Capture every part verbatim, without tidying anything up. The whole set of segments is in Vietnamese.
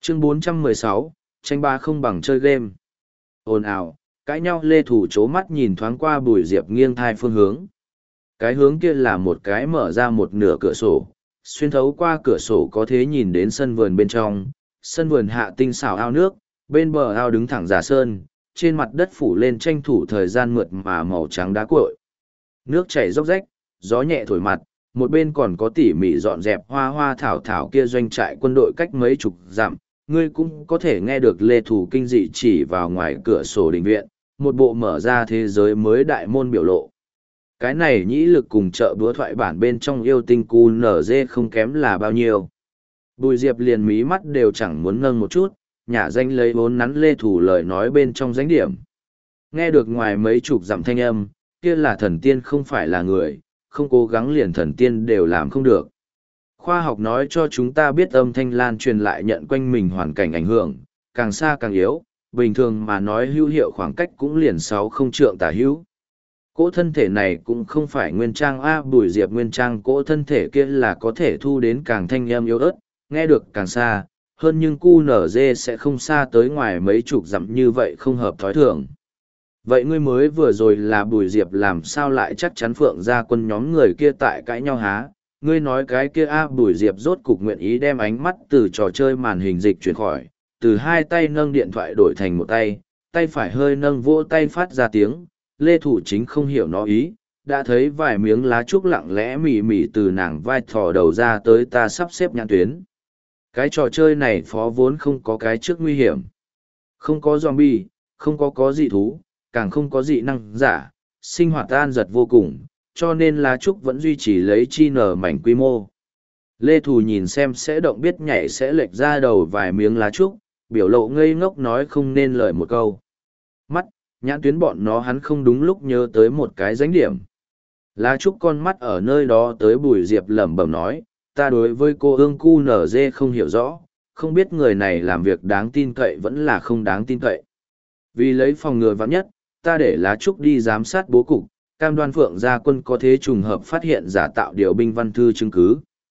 Chương bốn trăm mười sáu, tranh ba không bằng chơi game. Ồn ào, cãi nhau Lê Thủ chố mắt nhìn thoáng qua Bùi Diệp nghiêng thai phương hướng. Cái hướng kia là một cái mở ra một nửa cửa sổ, xuyên thấu qua cửa sổ có thể nhìn đến sân vườn bên trong, sân vườn hạ tinh xảo ao nước, bên bờ ao đứng thẳng giả sơn, trên mặt đất phủ lên tranh thủ thời gian mượt mà màu trắng đá cuội. Nước chảy róc rách, gió nhẹ thổi mặt, một bên còn có tỉ mỉ dọn dẹp hoa hoa thảo thảo kia doanh trại quân đội cách mấy chục dặm, ngươi cũng có thể nghe được Lê Thủ kinh dị chỉ vào ngoài cửa sổ đình viện, một bộ mở ra thế giới mới đại môn biểu lộ. Cái này nhĩ lực cùng chợ búa thoại bản bên trong yêu tinh cu nở dê không kém là bao nhiêu. Bùi Diệp liền mí mắt đều chẳng muốn nâng một chút, nhả danh lấy vốn nắn Lê Thủ lời nói bên trong danh điểm. Nghe được ngoài mấy chục dặm thanh âm, kia là thần tiên không phải là người, không cố gắng liền thần tiên đều làm không được. Khoa học nói cho chúng ta biết âm thanh lan truyền lại nhận quanh mình hoàn cảnh ảnh hưởng, càng xa càng yếu, bình thường mà nói hữu hiệu khoảng cách cũng liền sáu không trượng tả hữu. Cỗ thân thể này cũng không phải nguyên trang A Bùi Diệp nguyên trang, cỗ thân thể kia là có thể thu đến càng thanh âm yếu ớt, nghe được càng xa, hơn nhưng cu nở dê sẽ không xa tới ngoài mấy chục dặm như vậy không hợp thói thường. Vậy ngươi mới vừa rồi là Bùi Diệp làm sao lại chắc chắn Phượng gia quân nhóm người kia tại cãi nhau há? Ngươi nói cái kia A Bùi Diệp rốt cục nguyện ý đem ánh mắt từ trò chơi màn hình dịch chuyển khỏi, từ hai tay nâng điện thoại đổi thành một tay, tay phải hơi nâng vỗ tay phát ra tiếng, Lê Thủ chính không hiểu nó ý, đã thấy vài miếng lá trúc lặng lẽ mỉ mỉ từ nàng vai thò đầu ra tới ta sắp xếp nhãn tuyến. Cái trò chơi này phó vốn không có cái trước nguy hiểm. Không có zombie, không có có dị thú, càng không có dị năng giả, sinh hoạt an giật vô cùng, cho nên lá trúc vẫn duy trì lấy chi nở mảnh quy mô. Lê Thù nhìn xem sẽ động biết nhảy sẽ lệch ra đầu vài miếng lá trúc, biểu lộ ngây ngốc nói không nên lời một câu. Mắt, nhãn tuyến bọn nó hắn không đúng lúc nhớ tới một cái dánh điểm. Lá trúc con mắt ở nơi đó tới Bùi Diệp lẩm bẩm nói, ta đối với cô ương cu nở dê không hiểu rõ, không biết người này làm việc đáng tin cậy vẫn là không đáng tin cậy. Vì lấy phòng ngừa vắng nhất, ta để lá trúc đi giám sát bố cục, cam đoan Phượng gia quân có thế trùng hợp phát hiện giả tạo điều binh văn thư chứng cứ.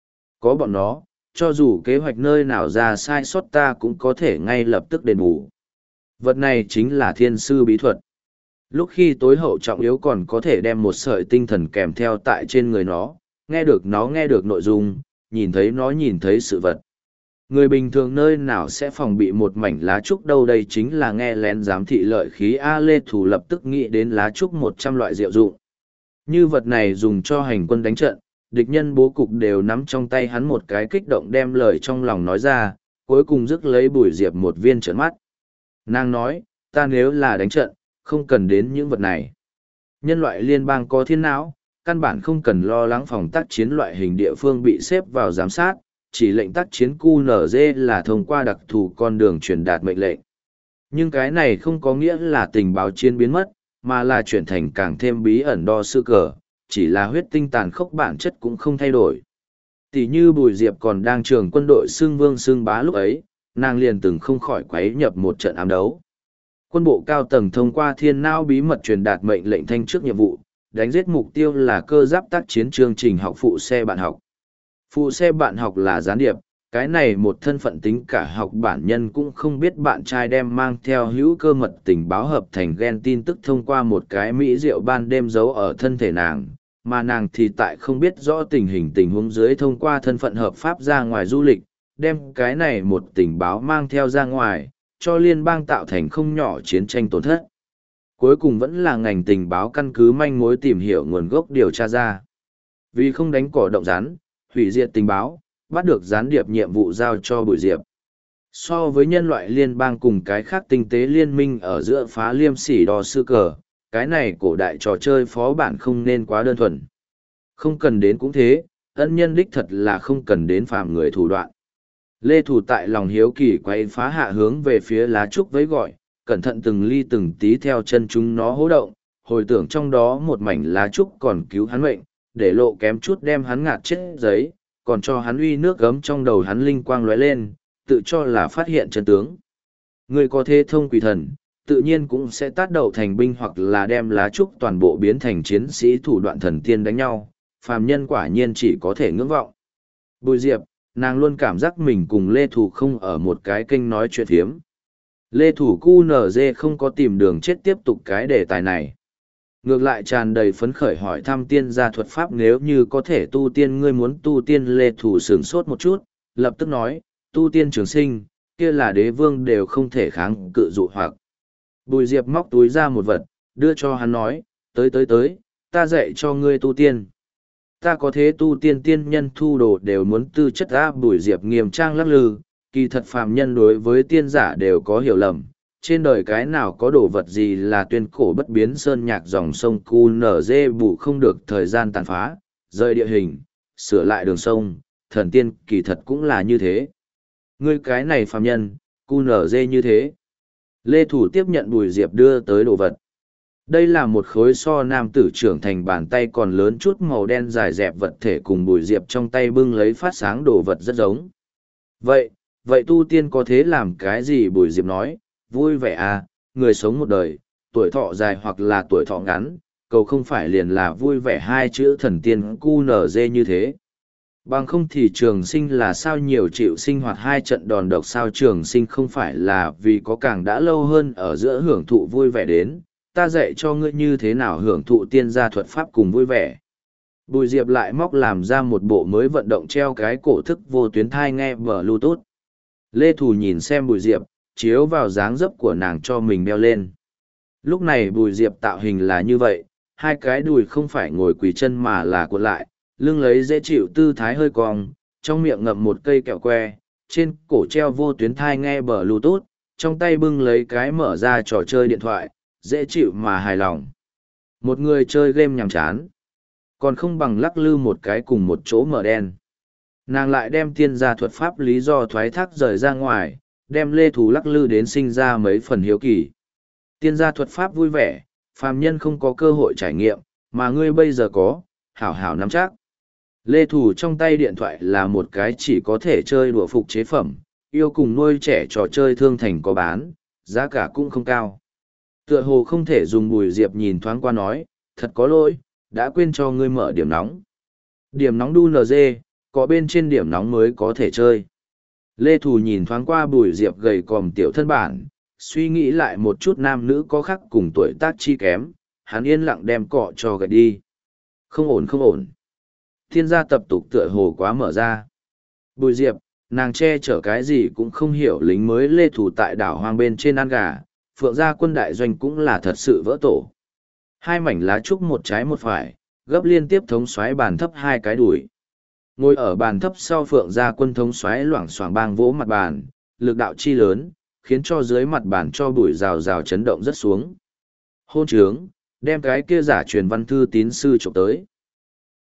Có bọn nó, cho dù kế hoạch nơi nào ra sai sót ta cũng có thể ngay lập tức đền bù. Vật này chính là thiên sư bí thuật. Lúc khi tối hậu trọng yếu còn có thể đem một sợi tinh thần kèm theo tại trên người nó, nghe được nó nghe được nội dung, nhìn thấy nó nhìn thấy sự vật. Người bình thường nơi nào sẽ phòng bị một mảnh lá trúc đâu, đây chính là nghe lén giám thị lợi khí. A Lê Thủ lập tức nghĩ đến lá trúc một trăm loại diệu dụng. Như vật này dùng cho hành quân đánh trận, địch nhân bố cục đều nắm trong tay hắn, một cái kích động đem lời trong lòng nói ra, cuối cùng rước lấy Bùi Diệp một viên trợn mắt. Nàng nói, ta nếu là đánh trận, không cần đến những vật này. Nhân loại liên bang có thiên não, căn bản không cần lo lắng phòng tác chiến loại hình địa phương bị xếp vào giám sát, chỉ lệnh tác chiến cu nở dê là thông qua đặc thù con đường truyền đạt mệnh lệnh. Nhưng cái này không có nghĩa là tình báo chiến biến mất, mà là chuyển thành càng thêm bí ẩn đo sư cờ, chỉ là huyết tinh tàn khốc bản chất cũng không thay đổi. Tỷ như Bùi Diệp còn đang trường quân đội xưng vương xưng bá lúc ấy, nàng liền từng không khỏi quấy nhập một trận ám đấu. Quân bộ cao tầng thông qua thiên não bí mật truyền đạt mệnh lệnh thanh trước nhiệm vụ, đánh giết mục tiêu là cơ giáp tác chiến chương trình học phụ xe bạn học. Phụ xe bạn học là gián điệp, cái này một thân phận tính cả học bản nhân cũng không biết bạn trai đem mang theo hữu cơ mật tình báo hợp thành gen tin tức thông qua một cái mỹ rượu ban đêm giấu ở thân thể nàng, mà nàng thì tại không biết rõ tình hình tình huống dưới thông qua thân phận hợp pháp ra ngoài du lịch, đem cái này một tình báo mang theo ra ngoài, cho liên bang tạo thành không nhỏ chiến tranh tổn thất. Cuối cùng vẫn là ngành tình báo căn cứ manh mối tìm hiểu nguồn gốc điều tra ra. Vì không đánh cỏ động rắn, hủy diệt tình báo, bắt được gián điệp nhiệm vụ giao cho Bùi Diệp. So với nhân loại liên bang cùng cái khác tinh tế liên minh ở giữa phá liêm sỉ đo sư cờ, cái này cổ đại trò chơi phó bản không nên quá đơn thuần. Không cần đến cũng thế, ân nhân đích thật là không cần đến phạm người thủ đoạn. Lê Thủ tại lòng hiếu kỳ quay phá hạ hướng về phía lá trúc với gọi, cẩn thận từng ly từng tí theo chân chúng nó hố động, hồi tưởng trong đó một mảnh lá trúc còn cứu hắn mệnh, để lộ kém chút đem hắn ngạt chết giấy, còn cho hắn uy nước gấm trong đầu hắn linh quang lóe lên, tự cho là phát hiện chân tướng. Người có thế thông quỷ thần, tự nhiên cũng sẽ tát đầu thành binh hoặc là đem lá trúc toàn bộ biến thành chiến sĩ thủ đoạn thần tiên đánh nhau, phàm nhân quả nhiên chỉ có thể ngưỡng vọng. Bùi Diệp, nàng luôn cảm giác mình cùng Lê Thủ không ở một cái kênh nói chuyện phiếm. Lê Thủ cu nở dê không có tìm đường chết tiếp tục cái đề tài này. Ngược lại tràn đầy phấn khởi hỏi thăm tiên gia thuật pháp, nếu như có thể tu tiên ngươi muốn tu tiên. Lê Thủ sửng sốt một chút, lập tức nói, tu tiên trường sinh, kia là đế vương đều không thể kháng cự dụ hoặc. Bùi Diệp móc túi ra một vật, đưa cho hắn nói, tới tới tới, ta dạy cho ngươi tu tiên. Ta có thế tu tiên tiên nhân thu đồ đều muốn tư chất ra. Bùi Diệp nghiêm trang lắc lư, kỳ thật phàm nhân đối với tiên giả đều có hiểu lầm. Trên đời cái nào có đồ vật gì là tuyên cổ bất biến sơn nhạc dòng sông cu nở dê bù không được thời gian tàn phá, rời địa hình, sửa lại đường sông, thần tiên kỳ thật cũng là như thế. Ngươi cái này phàm nhân, cu nở dê như thế. Lê Thủ tiếp nhận Bùi Diệp đưa tới đồ vật. Đây là một khối so nam tử trưởng thành bàn tay còn lớn chút màu đen dài dẹp vật thể, cùng Bùi Diệp trong tay bưng lấy phát sáng đồ vật rất giống. Vậy, vậy tu tiên có thế làm cái gì? Bùi Diệp nói, vui vẻ à, người sống một đời, tuổi thọ dài hoặc là tuổi thọ ngắn, cầu không phải liền là vui vẻ hai chữ thần tiên cu nở dê như thế. Bằng không thì trường sinh là sao nhiều chịu sinh hoạt hai trận đòn độc, sao trường sinh không phải là vì có càng đã lâu hơn ở giữa hưởng thụ vui vẻ đến, ta dạy cho ngươi như thế nào hưởng thụ tiên gia thuật pháp cùng vui vẻ. Bùi Diệp lại móc làm ra một bộ mới vận động treo cái cổ thức vô tuyến thai nghe Bluetooth. Lê Thủ nhìn xem Bùi Diệp, chiếu vào dáng dấp của nàng cho mình đeo lên. Lúc này Bùi Diệp tạo hình là như vậy, hai cái đùi không phải ngồi quỳ chân mà là cuộn lại, lưng lấy dễ chịu tư thái hơi cong, trong miệng ngậm một cây kẹo que, trên cổ treo vô tuyến thai nghe Bluetooth, trong tay bưng lấy cái mở ra trò chơi điện thoại, dễ chịu mà hài lòng. Một người chơi game nhàm chán, còn không bằng lắc lư một cái cùng một chỗ mở đen. Nàng lại đem tiên gia thuật pháp lý do thoái thác rời ra ngoài, đem Lê Thủ lắc lư đến sinh ra mấy phần hiếu kỳ. Tiên gia thuật pháp vui vẻ, phàm nhân không có cơ hội trải nghiệm, mà ngươi bây giờ có, hảo hảo nắm chắc. Lê Thủ trong tay điện thoại là một cái chỉ có thể chơi đùa phục chế phẩm, yêu cùng nuôi trẻ trò chơi thương thành có bán, giá cả cũng không cao. Tựa hồ không thể dùng. Bùi Diệp nhìn thoáng qua nói, thật có lỗi, đã quên cho ngươi mở điểm nóng. Điểm nóng đu en giê, có bên trên điểm nóng mới có thể chơi. Lê Thủ nhìn thoáng qua Bùi Diệp gầy còm tiểu thân bản, suy nghĩ lại một chút nam nữ có khác cùng tuổi tác chi kém, hắn yên lặng đem cọ cho gạch đi. Không ổn không ổn. Thiên gia tập tục tựa hồ quá mở ra. Bùi Diệp, nàng che chở cái gì cũng không hiểu. Lính mới Lê Thủ tại đảo hoang bên trên ăn gà, Phượng gia quân đại doanh cũng là thật sự vỡ tổ. Hai mảnh lá trúc một trái một phải, gấp liên tiếp thống xoáy bàn thấp hai cái đùi. Ngồi ở bàn thấp sau Phượng gia quân thống xoáy loảng xoảng bang vỗ mặt bàn, lực đạo chi lớn, khiến cho dưới mặt bàn cho bụi rào rào chấn động rất xuống. Hôn trướng, đem cái kia giả truyền văn thư tín sư trộm tới.